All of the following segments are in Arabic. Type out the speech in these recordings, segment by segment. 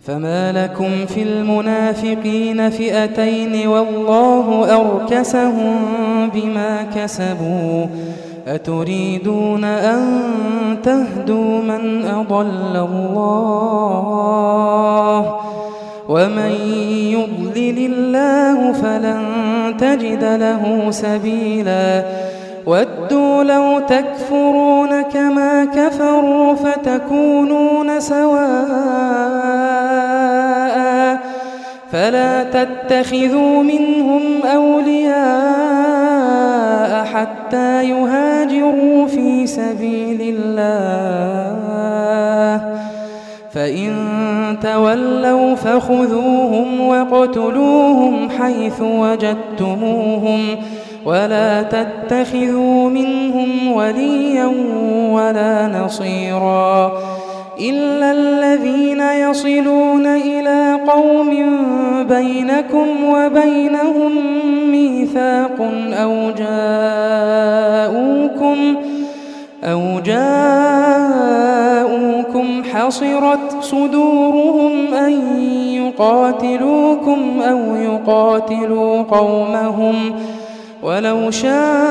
فما لكم في المنافقين فئتين والله أركسهم بما كسبوا أتريدون أن تهدوا من أضل الله ومن يضلل الله فلن تجد له سبيلا ودوا لو تكفرون كما كفروا فتكونون سواء فلا تتخذوا منهم أولياء حتى يهاجروا في سبيل الله فإن تولوا فخذوهم واقتلوهم حيث وجدتموهم ولا تتخذوا منهم وليا ولا نصيرا إلا الذين يصلون إلى قوم بينكم وبينهم ميثاق أو جاءوكم حصرت صدورهم أن يقاتلوكم أو يقاتلوا قومهم ولو شاء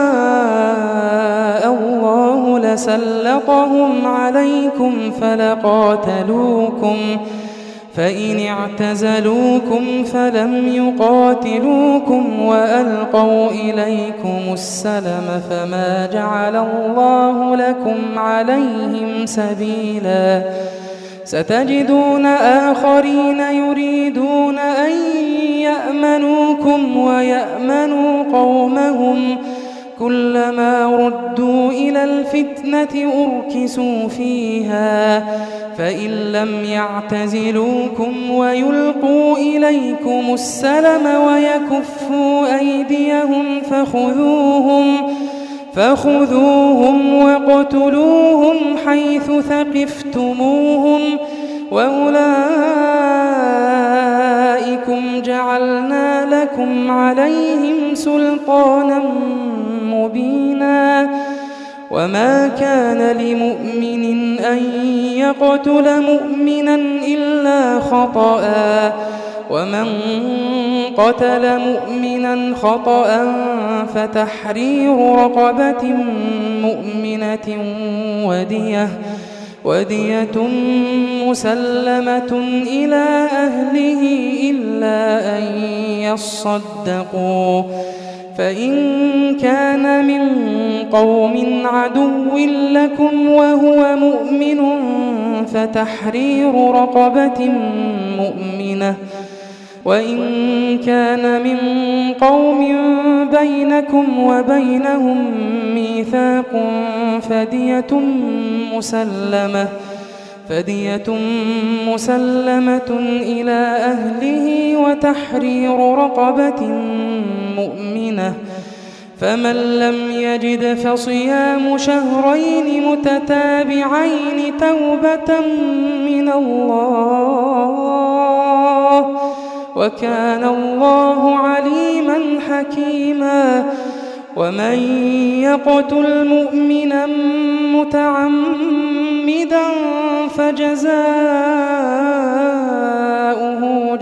الله لسلطهم عليكم فلقاتلوكم فإن اعتزلوكم فلم يقاتلوكم وألقوا إليكم السلم فما جعل الله لكم عليهم سبيلا ستجدون آخرين يريدون أن يأمنوكم ويأمنوا قومهم كلما ردوا إلى الفتنة أركسوا فيها فإن لم يعتزلوكم ويلقوا إليكم السلم ويكفوا أيديهم فخذوهم واقتلوهم حيث ثقفتموهم وأولئكم جعلنا لكم عليهم سلطانا مبينا وما كان لمؤمن أن يقتل مؤمنا إلا خطأ ومن قتل مؤمنا خطأ فتحرير رقبة مؤمنة ودية مسلمة إلى أهله إلا أن يصدقوا فإن كان من قوم عدو لكم وهو مؤمن فتحرير رقبة مؤمنة وإن كان من قوم بينكم وبينهم ميثاق فدية مسلمة إلى أهله وتحرير رقبة مؤمنة فمن لم يجد فصيام شهرين متتابعين توبة من الله وكان الله عليما حكيما ومن يقتل مؤمنا متعمدا فجزاؤه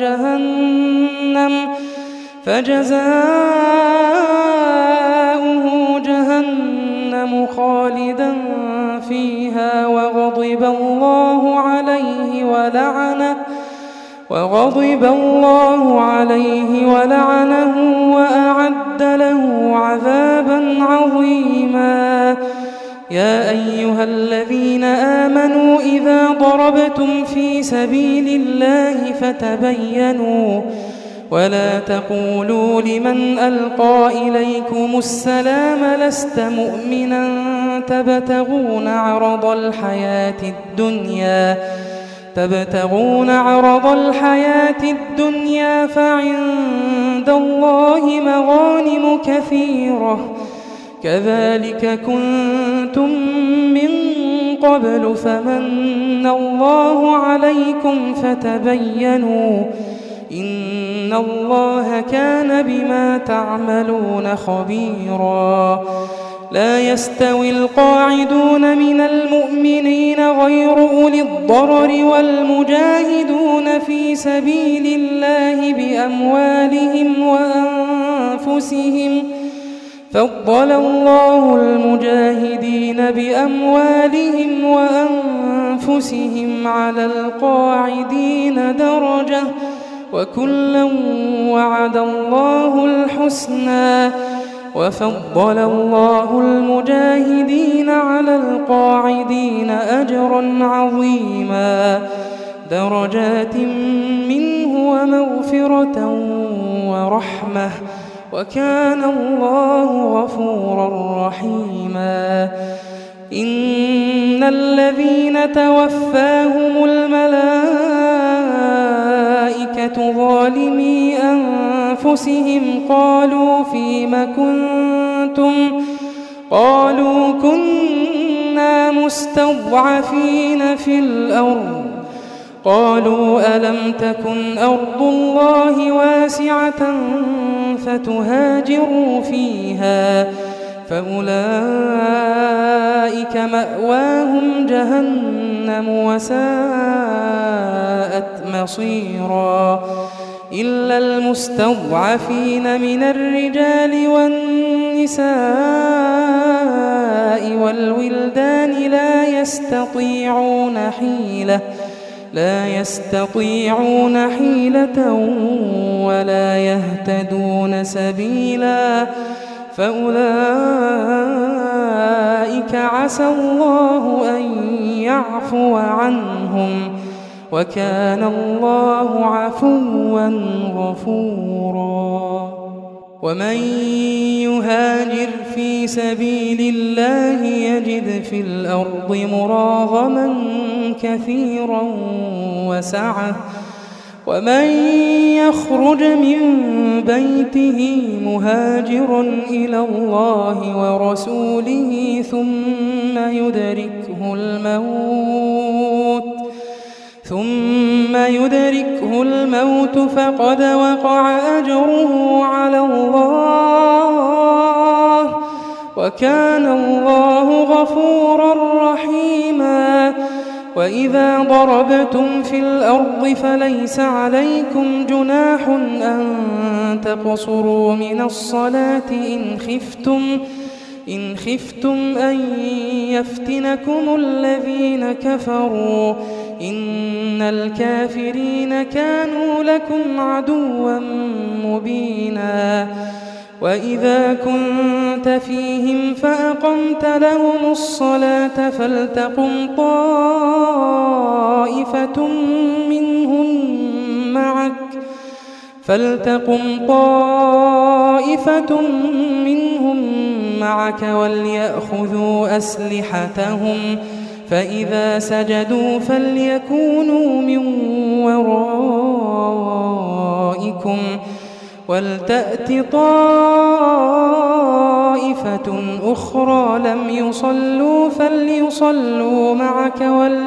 جهنم خالدا فيها وغضب الله عليه ولعنه وأعد له عذابا عظيما يا أيها الذين آمنوا إذا ضربتم في سبيل الله فتبينوا ولا تقولوا لمن ألقى إليكم السلام لست مؤمنا تبتغون عرض الحياة الدنيا فعند الله مغانم كثيرة كذلك كنتم من قبل فمن الله عليكم فتبينوا إن الله كان بما تعملون خبيرا لا يستوي القاعدون من المؤمنين غير أولي الضرر والمجاهدون يجاهدون في سبيل الله بأموالهم وأنفسهم فضل الله المجاهدين بأموالهم وأنفسهم على القاعدين درجة وكلا وعد الله الحسنى وفضل الله المجاهدين على القاعدين أجرا عظيما درجات منه ومغفرة ورحمة وكان الله غفورا رحيما إن الذين توفاهم الملائكة ظالمي أنفسهم قالوا فيم كنتم قالوا كنا مستضعفين في الأرض قالوا ألم تكن أرض الله واسعة فتهاجروا فيها فأولئك مأواهم جهنم وساءت مصيرا إلا المستضعفين من الرجال والنساء والولدان لا يستطيعون حيلة ولا يهتدون سبيلا فأولئك عسى الله أن يعفو عنهم وكان الله عفوا غفورا ومن يهاجر في سبيل الله يجد في الأرض مراغما كثيرا وسعة ومن يخرج من بيته مهاجرا إلى الله ورسوله ثم يدركه الموت فقد وقع أجره على الله وكان الله غفورا رحيما وإذا ضربتم في الأرض فليس عليكم جناح أن تقصروا من الصلاة إن خفتم أن يفتنكم الذين كفروا إن الكافرين كانوا لكم عدوا مبينا وإذا كنت فيهم فأقمت لهم الصلاة فلتقم طائفة منهم معك وليأخذوا أسلحتهم فإذا سجدوا فليكونوا من ورائكم ولتأت طائفة أخرى لم يصلوا فليصلوا معك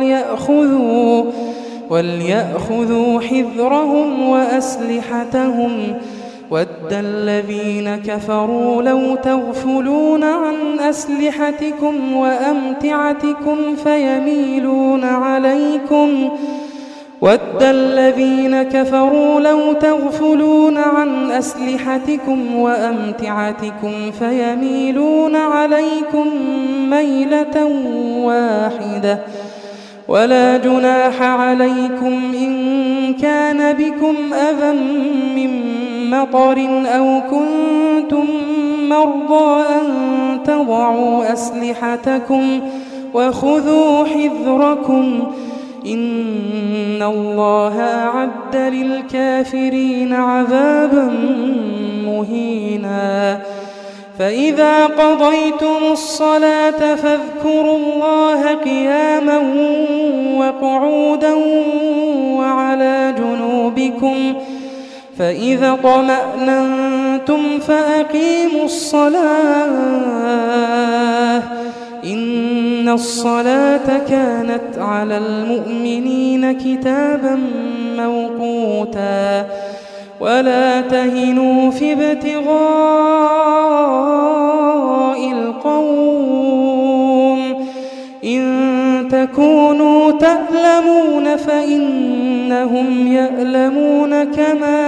وليأخذوا حذرهم وأسلحتهم ود الذين كفروا لو تغفلون عن أسلحتكم وأمتعتكم فيميلون عليكم ميلة واحدة ولا جناح عليكم إن كان بكم أذى من مطر أو كنتم مرضى أن تضعوا أسلحتكم وخذوا حذركم إن الله أعد للكافرين عذابا مهينا فإذا قضيتم الصلاة فاذكروا الله قياما وقعودا وعلى جنوبكم فإذا طمأننتم فأقيموا الصلاة إن الصلاة كانت على المؤمنين كتابا موقوتا ولا تهنوا في ابتغاء القوم إن تكونوا تألمون فإنهم يألمون كما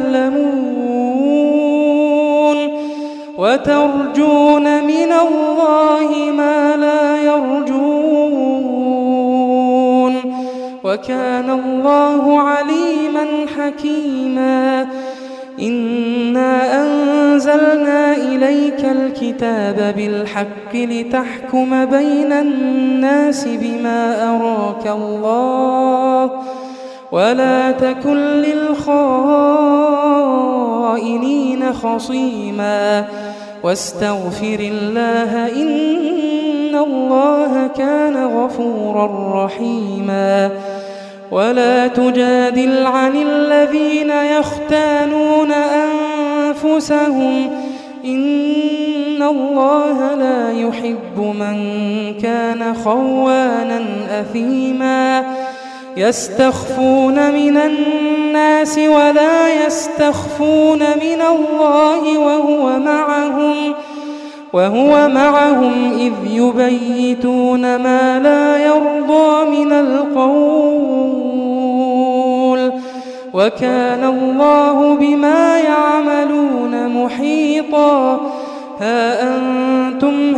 تألمون وترجون من الله ما لا يرجون وكان الله عليما حكيما إنا أنزلنا إليك الكتاب بالحق لتحكم بين الناس بما أراك الله ولا تكن للخائنين خصيما واستغفر الله إن الله كان غفورا رحيما ولا تجادل عن الذين يختانون أنفسهم إن الله لا يحب من كان خوانا أثيما يستخفون من الناس ولا يستخفون من الله وهو معهم إذ يبيتون ما لا يرضى من القول وكان الله بما يعملون محيطا ها أنتم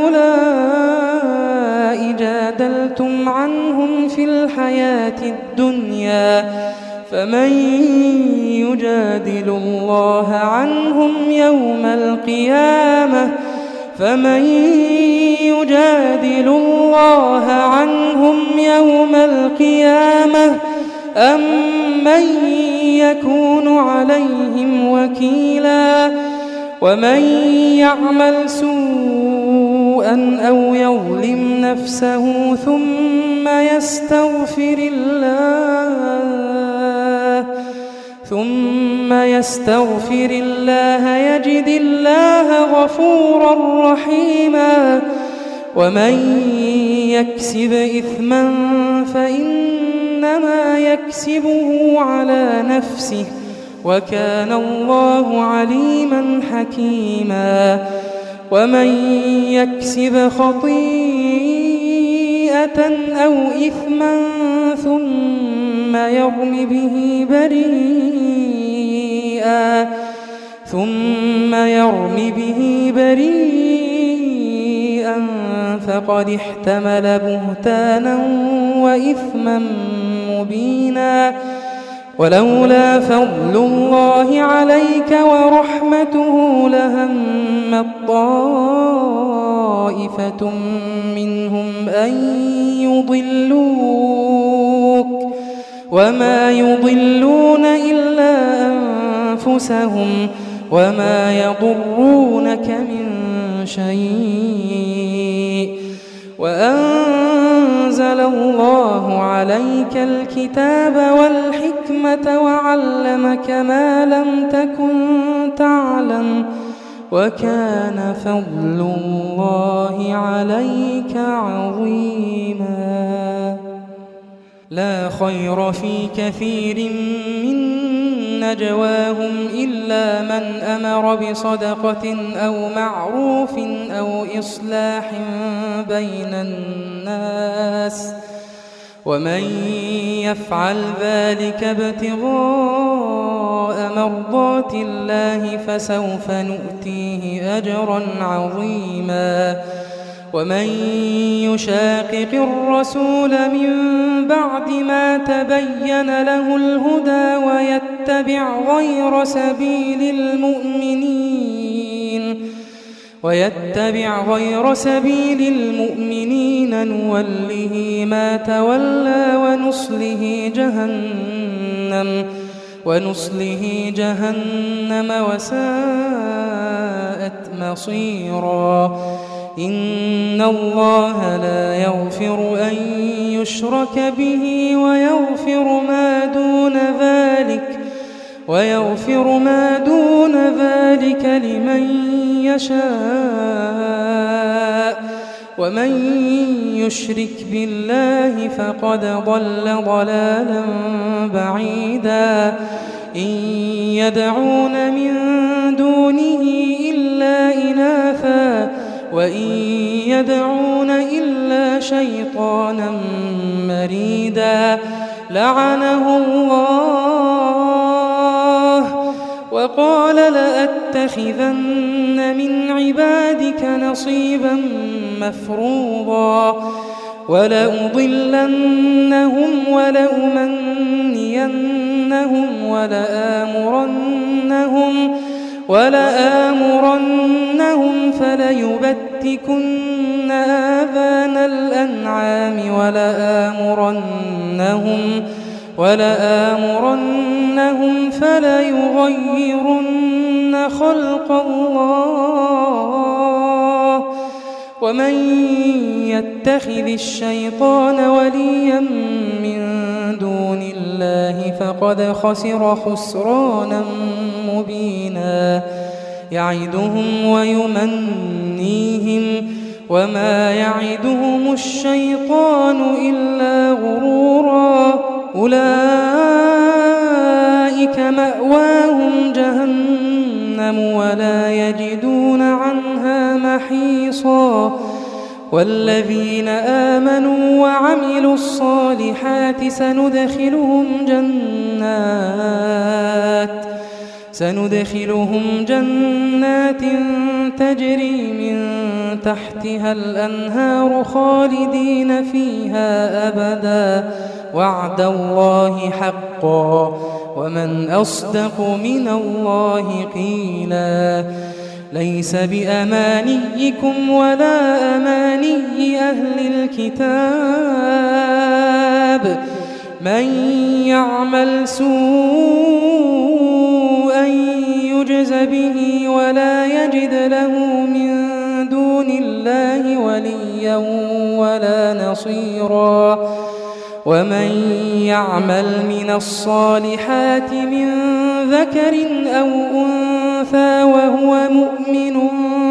هؤلاء جادلتم عنهم في الحياة الدنيا فمن يجادل الله عنهم يوم القيامة أم من يكون عليهم وكيلا ومن يعمل سوءا أو يظلم نفسه ثم يستغفر الله يجد الله غفورا رحيما ومن يكسب إثما فإنما يكسبه على نفسه وكان الله عليما حكيما ومن يكسب خطيئة أو إثما ثم يرم به بريئا فقد احتمل بهتانا وإثما مبينا ولولا فضل الله عليك ورحمته لهمت طائفة منهم أن يضلوك وما يضلون إلا أنفسهم وما يضرونك من شيء وأنزل الله عليك الكتاب والحكمة وعلمك ما لم تكن تعلم وكان فضل الله عليك عظيما لا خير في كثير من نجواهم إلا من أمر بصدقة أو معروف أو إصلاح بين الناس ومن يفعل ذلك ابتغاء مرضات الله فسوف نؤتيه أجرا عظيما ومن يشاقق الرسول من بعد ما تبين له الهدى ويتبع غير سبيل المؤمنين نوله ما تولى ونصله جهنم وساءت مصيرا إن الله لا يغفر أن يشرك به ويغفر ما دون ذلك لمن يشاء ومن يشرك بالله فقد ضل ضلالا بعيدا إن يدعون من دونه إلا إناثا وإن يدعون إلا شيطانا مريدا لعنه الله وقال لأتخذن من عبادك نصيبا مفروضا ولأضلنهم ولأمنينهم ولآمرنهم فليبتكن آذان الأنعام ولآمرنهم فليغيرن خلق الله ومن يتخذ الشيطان وليا من دون الله فقد خسر خسرانا مبينا يعدهم ويمنيهم وما يعدهم الشيطان إلا غرورا أولئك مأواهم جهنم ولا يجدون عنها محيصا والذين آمنوا وعملوا الصالحات سندخلهم جنات تجري من تحتها الأنهار خالدين فيها أبدا وعد الله حقا ومن أصدق من الله قيلا ليس بأمانيكم ولا أماني أهل الكتاب من يعمل سوءا يجز به ولا يجد له من دون الله وليا ولا نصيرا ومن يعمل من الصالحات من ذكر أو أنثى وهو مؤمن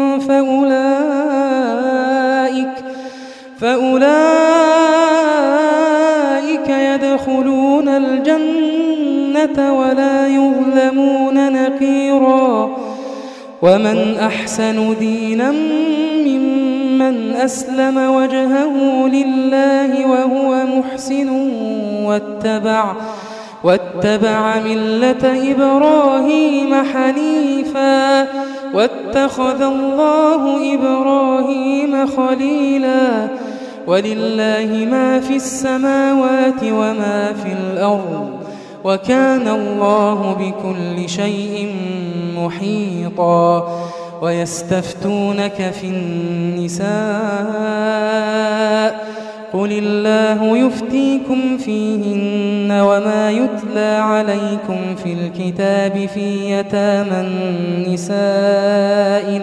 فأولئك يدخلون الجنة ولا يظلمون نقيرا ومن أحسن دينا ممن أسلم وجهه لله وهو محسن واتبع ملة إبراهيم حنيفا واتخذ الله إبراهيم خليلا ولله ما في السماوات وما في الأرض وكان الله بكل شيء محيطا ويستفتونك في النساء قل الله يفتيكم فيهن وما يتلى عليكم في الكتاب في يتامى النساء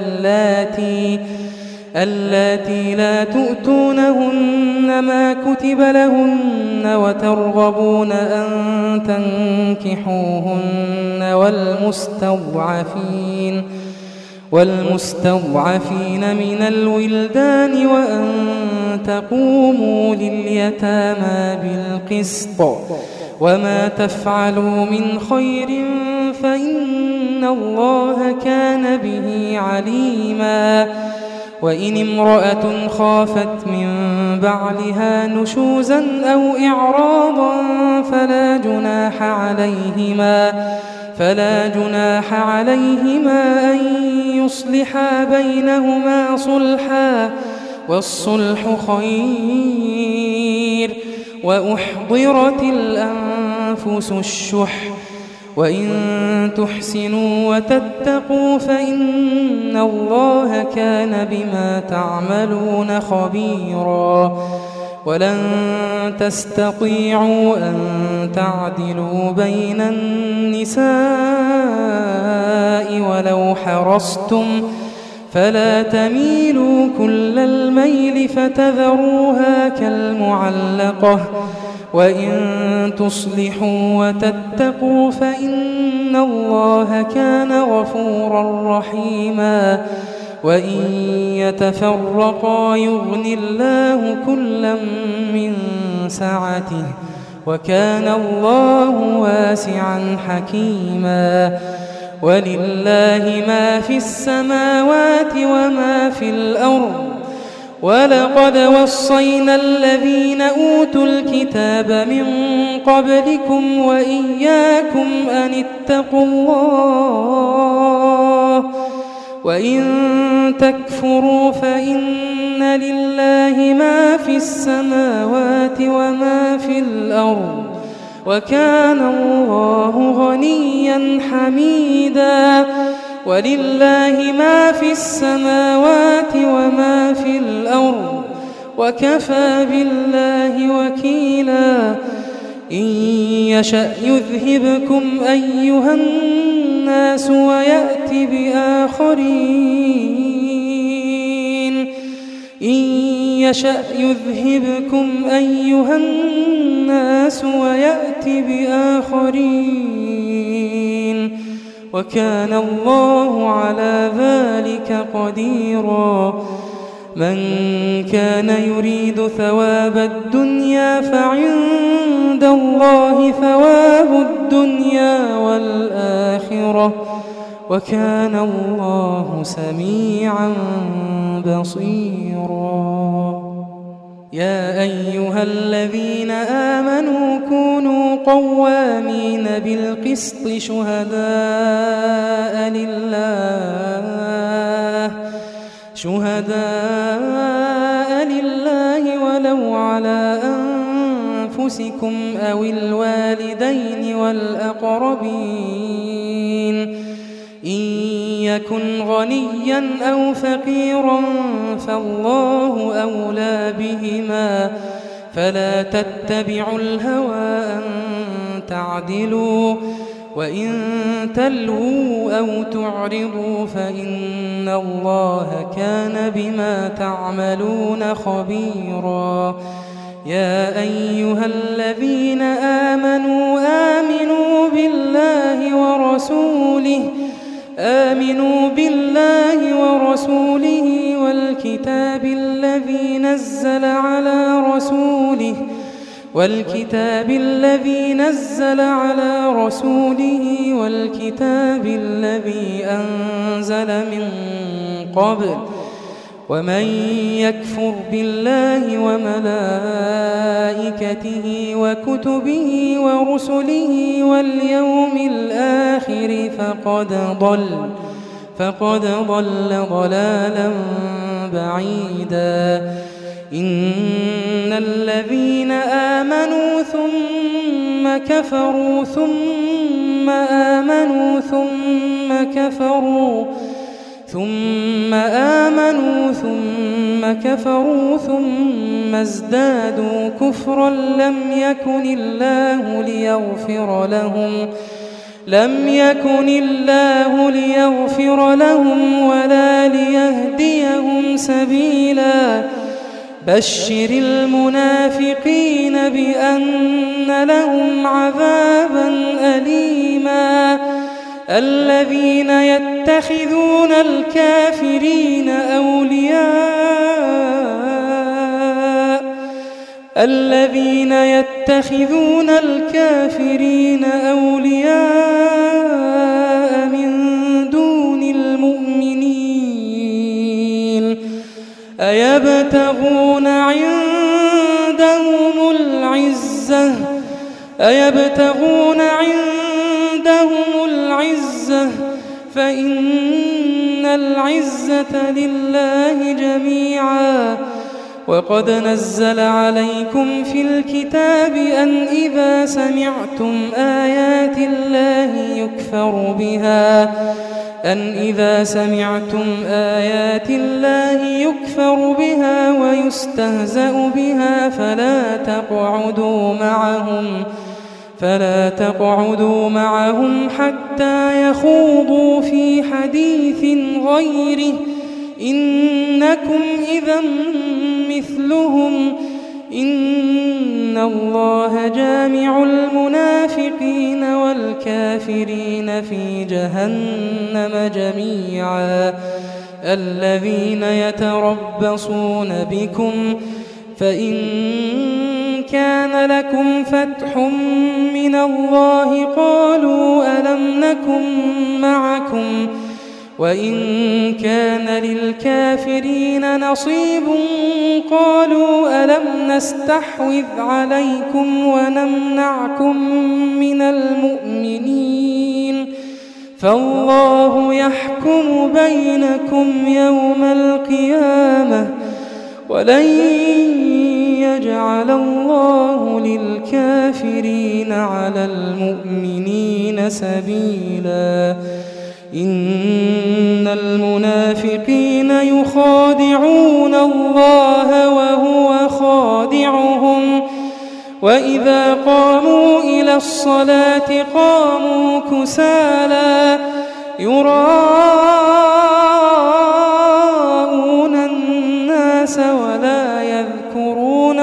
اللاتي لا تؤتونهن ما كتب لهن وترغبون أن تنكحوهن والمستضعفين من الولدان وأن تقوموا لليتامى بالقسط وما تفعلوا من خير فإن الله كان به عليما وإن امرأة خافت من بعلها نشوزا أو إعراضا فلا جناح عليهما أن يصلحا بينهما صلحا والصلح خير وأحضرت الأنفس الشح وإن تحسنوا وتتقوا فإن الله كان بما تعملون خبيرا ولن تستطيعوا أن تعدلوا بين النساء ولو حرصتم فلا تميلوا كل الميل فتذروها كالمعلقة وإن تصلحوا وتتقوا فإن الله كان غفورا رحيما وإن يتفرقا يغني الله كلا من سعته وكان الله واسعا حكيما ولله ما في السماوات وما في الأرض ولقد وصينا الذين أوتوا الكتاب من قبلكم وإياكم أن اتقوا الله وإن تكفروا فإن لله ما في السماوات وما في الأرض وكان الله غنيا حميدا ولله ما في السماوات وما في الأرض وكفى بالله وكيلا إن يشأ يذهبكم أيها الناس ويأت بآخرين إن يشأ يذهبكم أيها الناس ويأت بآخرين وكان الله على ذلك قديرا من كان يريد ثواب الدنيا فعند الله ثواب الدنيا والآخرة وكان الله سميعا بصيرا يا أيها الذين آمنوا كونوا قوامين بالقسط شهداء لله ولو على أنفسكم أو الوالدين والأقربين إن يكن غنيا أو فقيرا فالله أولى بهما فلا تتبعوا الهوى أن تعدلوا وإن تلووا أو تعرضوا فإن الله كان بما تعملون خبيرا يا أيها الذين آمنوا آمنوا بالله ورسوله والكتاب الذي نزل على رسوله والكتاب الذي أنزل من قبل ومن يكفر بالله وملائكته وكتبه ورسله واليوم الآخر فقد ضل ضلالا بعيدا إن الذين آمنوا ثم كفروا ثم آمنوا ثم كفروا ثم ازدادوا كفرا لم يكن الله ليغفر لهم ولا ليهديهم سبيلا بشر المنافقين بأن لهم عذابا أليما الذين يتخذون الكافرين أولياء من دون المؤمنين أيبتغون عندهم العزة فإن العزة لله جميعا وقد نزل عليكم في الكتاب أن إذا سمعتم آيات الله يكفر بها ويستهزأ بها فلا تقعدوا معهم حتى يخوضوا في حديث غيره إنكم إذا مثلهم إن الله جامع المنافقين والكافرين في جهنم جميعا الذين يتربصون بكم فإن كان لكم فتح من الله قالوا ألم نكن معكم وإن كان للكافرين نصيب قالوا ألم نستحوذ عليكم ونمنعكم من المؤمنين فالله يحكم بينكم يوم القيامة ولن يجعل الله للكافرين على المؤمنين سبيلا إن المنافقين يخادعون الله وهو خادعهم وإذا قاموا إلى الصلاة قاموا كسالى يراءون الناس ولا يذكرون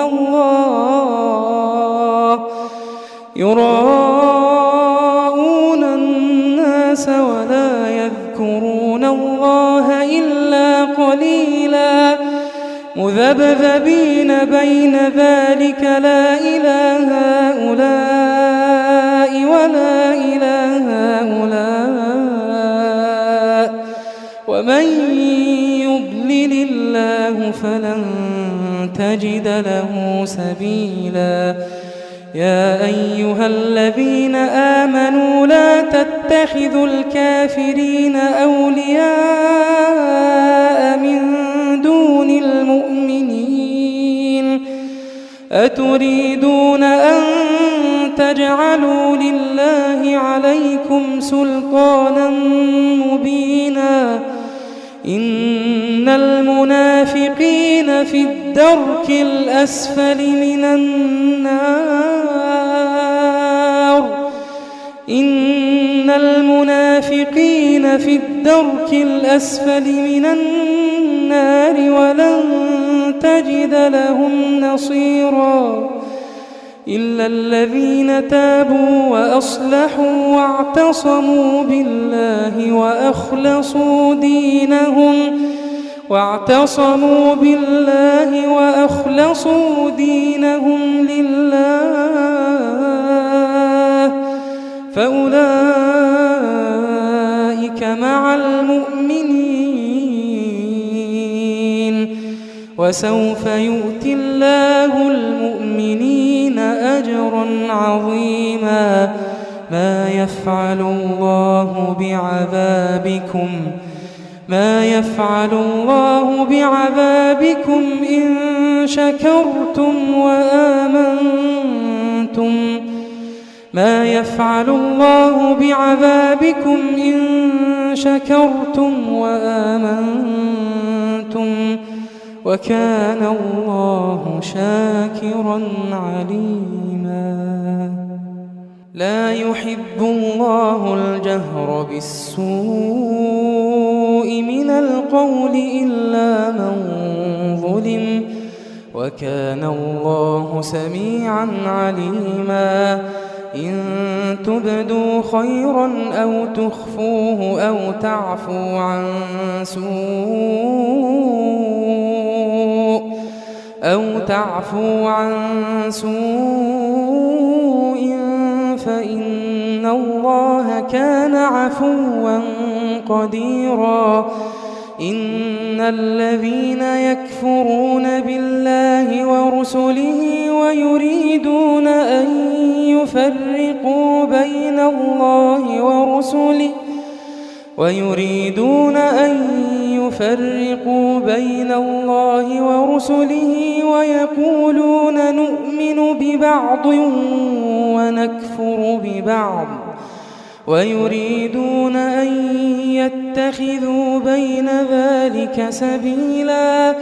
الله إلا قليلا مذبذبين بين ذلك لا إله هؤلاء ولا إله هؤلاء ومن يضلل الله فلن تجد له سبيلا يا أيها الذين آمنوا لا تتخذوا الكافرين أولياء من دون المؤمنين أتريدون أن تجعلوا لله عليكم سلطانا مبينا إن المنافقين في الدرك الأسفل من النار إن المنافقين في الدرك الأسفل من النار ولن تجد لهم نصيرا إلا الذين تابوا وأصلحوا واعتصموا بالله وأخلصوا دينهم لله فأولئك مع المؤمنين وسوف يؤتي الله المؤمنين أجرا عظيما ما يفعل الله بعذابكم إن شكرتم وآمنتم وكان الله شاكرا عليما لا يحب الله الجهر بالسوء من القول إلا من ظلم وكان الله سميعا عليما إن تبدوا خيرا أو تخفوه أو تعفو عن سوء فإن الله كان عفوا قديرا إن الذين يكفرون بالله ورسله ويريدون أن يفرقوا بين الله ورسله ويقولون نؤمن ببعض ونكفر ببعض ويريدون أن يتخذوا بين ذلك سبيلا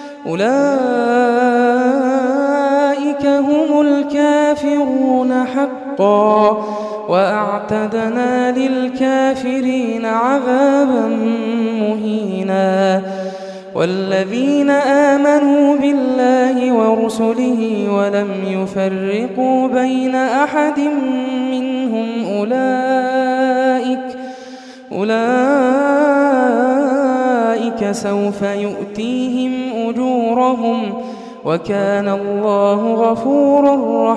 أولئك هم الكافرون حقا وأعتدنا للكافرين عذابا مهينا والذين آمنوا بالله ورسله ولم يفرقوا بين أحد منهم أولئك سوف يؤتيهم أجورهم وكان الله غفورا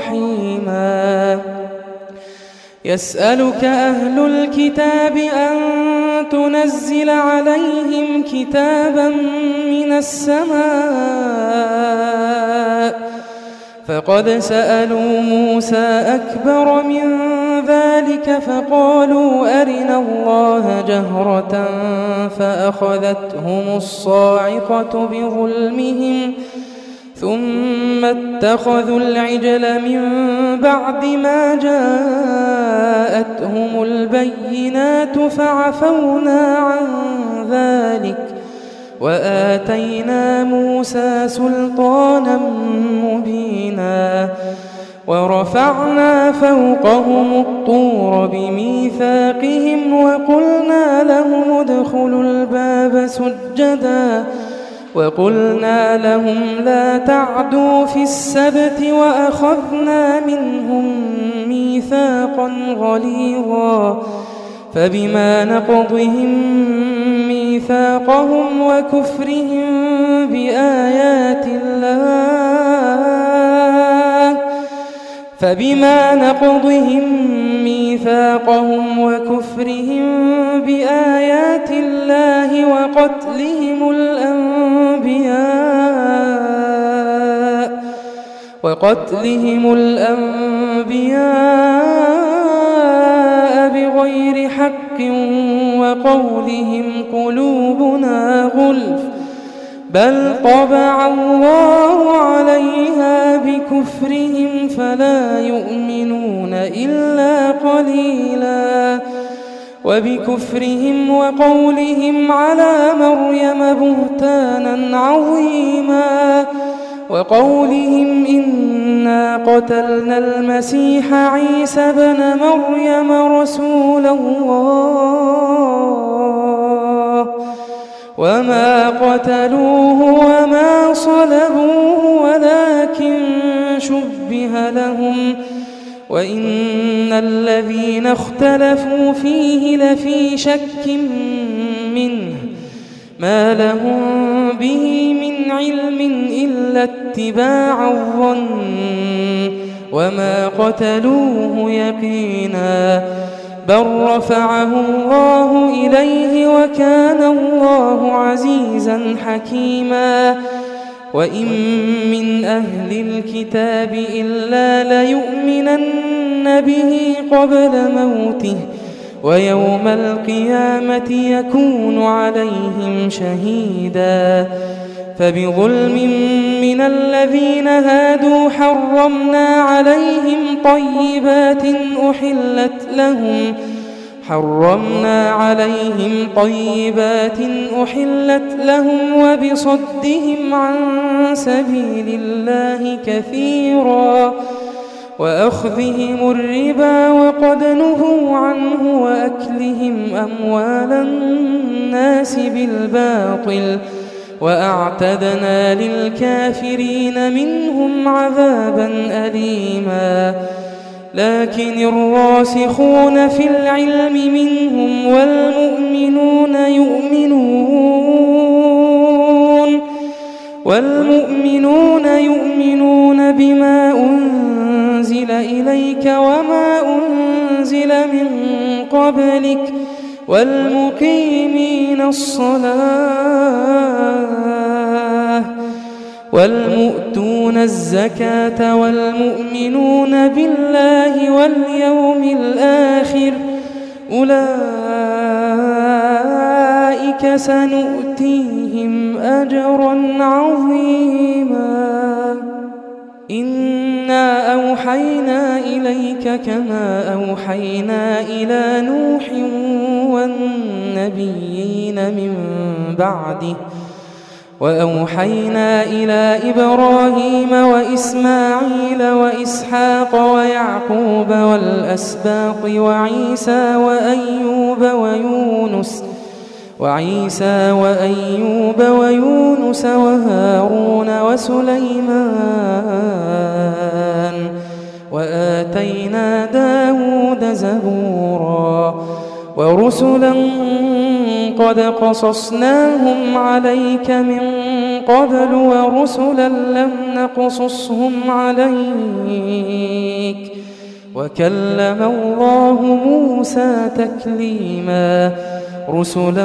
رحيما يسألك أهل الكتاب أن تنزل عليهم كتابا من السماء فقد سألوا موسى أكبر من ذلك فقالوا أرنا الله جهرة فأخذتهم الصاعقة بظلمهم ثم اتخذوا العجل من بعد ما جاءتهم البينات فعفونا عن ذلك وآتينا موسى سلطانا مبينا ورفعنا فوقهم الطور بميثاقهم وقلنا لهم ادخلوا الباب سجدا وقلنا لهم لا تعدوا في السبت وأخذنا منهم ميثاقا غليظا فبما نقضهم ميثاقهم وكفرهم بآيات الله وقتلهم الأنبياء بغير حق وقولهم قلوبنا غلف بل طبع الله عليها بكفرهم فلا يؤمنون إلا قليلا وبكفرهم وقولهم على مريم بهتانا عظيما وقولهم إنا قتلنا المسيح عيسى بن مريم رسول الله وما قتلوه وما صلبوه ولكن شبه لهم وإن الذين اختلفوا فيه لفي شك منه ما لهم به من علم إلا اتباع الظن وما قتلوه يقينا بل رفعه الله إليه وكان الله عزيزا حكيما وإن من أهل الكتاب إلا ليؤمنن به قبل موته ويوم القيامة يكون عليهم شهيدا فبظلم من الذين هادوا حرمنا عليهم طيبات أحلت لهم وبصدهم عن سبيل الله كثيرا وأخذهم الربا وقد نهوا عنه وأكلهم أموال الناس بالباطل وأعتدنا للكافرين منهم عذابا أليما لكن الراسخون في العلم منهم والمؤمنون يؤمنون بما أنزل إليك وما أنزل من قبلك والمقيمين الصلاة والمؤتون الزكاة والمؤمنون بالله واليوم الآخر أولئك سنؤتيهم أجرا عظيما إنا أوحينا إليك كما أوحينا إلى نوح والنبيين من بعده وأوحينا إلى إبراهيم وإسماعيل وإسحاق ويعقوب والأسباط وعيسى وأيوب ويونس وهارون وسليمان وآتينا داود زبورا ورسلا قد قصصناهم عليك من قبل ورسلا لم نقصصهم عليك وكلم الله موسى تكليما رسلا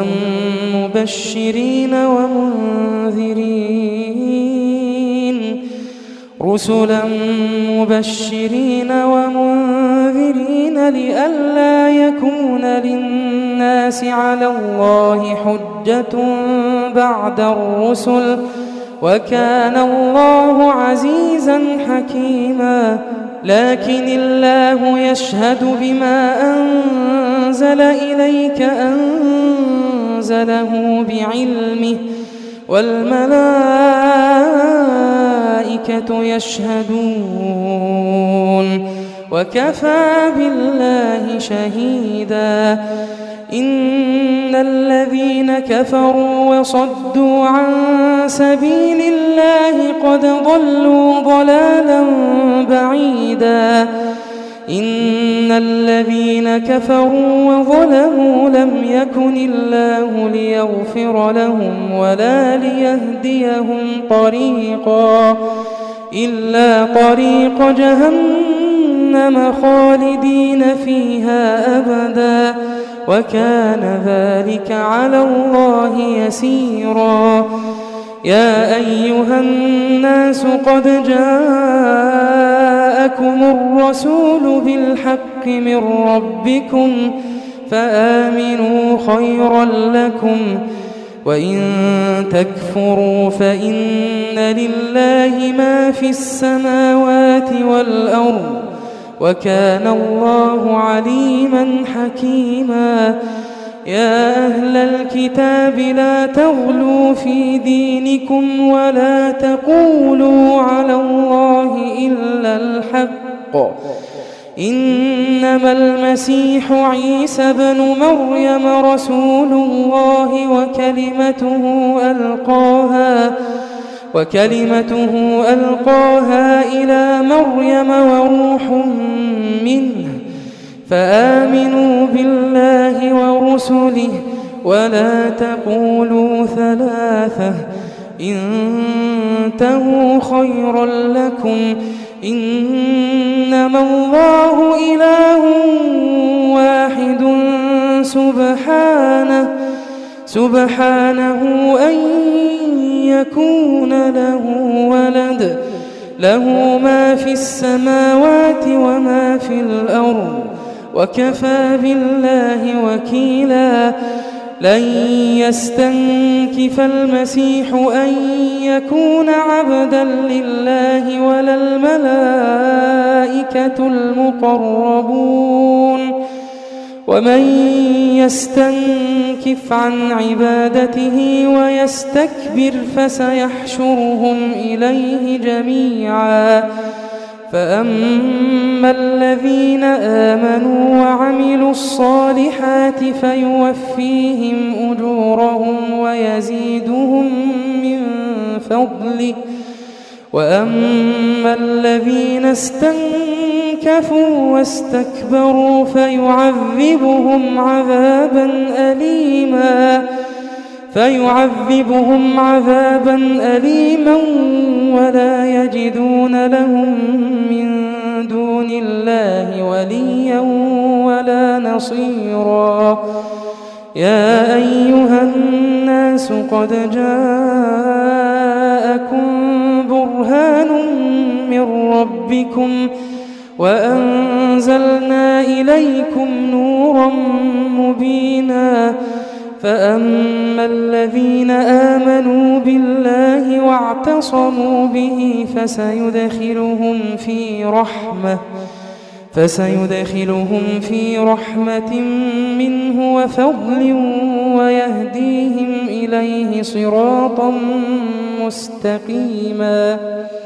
مبشرين ومنذرين لئلا يكون للناس على الله حجة بعد الرسل وكان الله عزيزا حكيما لكن الله يشهد بما أنزل إليك أنزله بعلمه والملائكة يشهدون وكفى بالله شهيدا إن الذين كفروا وصدوا عن سبيل الله قد ضلوا ضلالا بعيدا إن الذين كفروا وظلموا لم يكن الله ليغفر لهم ولا ليهديهم طريقا إلا طريق جهنم خالدين فيها أبدا وكان ذلك على الله يسيرا يا أيها الناس قد جاءكم الرسول بالحق من ربكم فآمنوا خيرا لكم وإن تكفروا فإن لله ما في السماوات والأرض وكان الله عليما حكيما يا أهل الكتاب لا تغلوا في دينكم ولا تقولوا على الله إلا الحق إنما المسيح عيسى بن مريم رسول الله وكلمته ألقاها إلى مريم وروح منه فآمنوا بالله ورسله ولا تقولوا ثلاثة انتهوا خيرا لكم إنما الله إله واحد سبحانه أن يكون له ولد له ما في السماوات وما في الأرض وكفى بالله وكيلا لن يستنكف المسيح أن يكون عبدا لله ولا الملائكة المقربون ومن يستنكف عن عبادته ويستكبر فسيحشرهم إليه جميعا فأما الذين آمنوا وعملوا الصالحات فيوفيهم أجورهم ويزيدهم من فضله وأما الذين استنكفوا واستكبروا فيعذبهم عذابا أليما ولا يجدون لهم من دون الله وليا ولا نصيرا يا أيها الناس قد جاءكم برهان من ربكم وأنزلنا إليكم نورا مبينا فأما الذين آمنوا بالله واعتصموا به فسيدخلهم في رحمة منه وفضل ويهديهم إليه صراطا مستقيما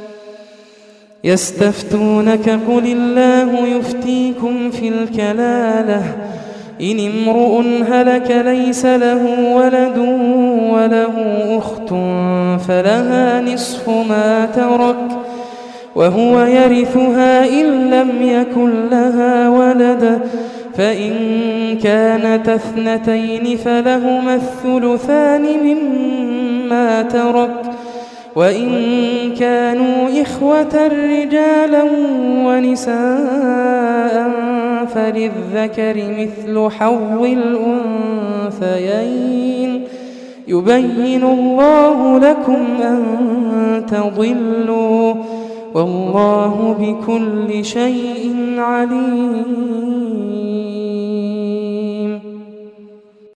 يستفتونك قل الله يفتيكم في الكلالة إن امرؤ هلك ليس له ولد وله أخت فلها نصف ما ترك وهو يرثها إن لم يكن لها ولد فإن كانت اثنتين فلهما الثلثان مما ترك وإن كانوا إخوة رجالا ونساء فللذكر مثل حظ الأنثيين يبين الله لكم أن تضلوا والله بكل شيء عليم.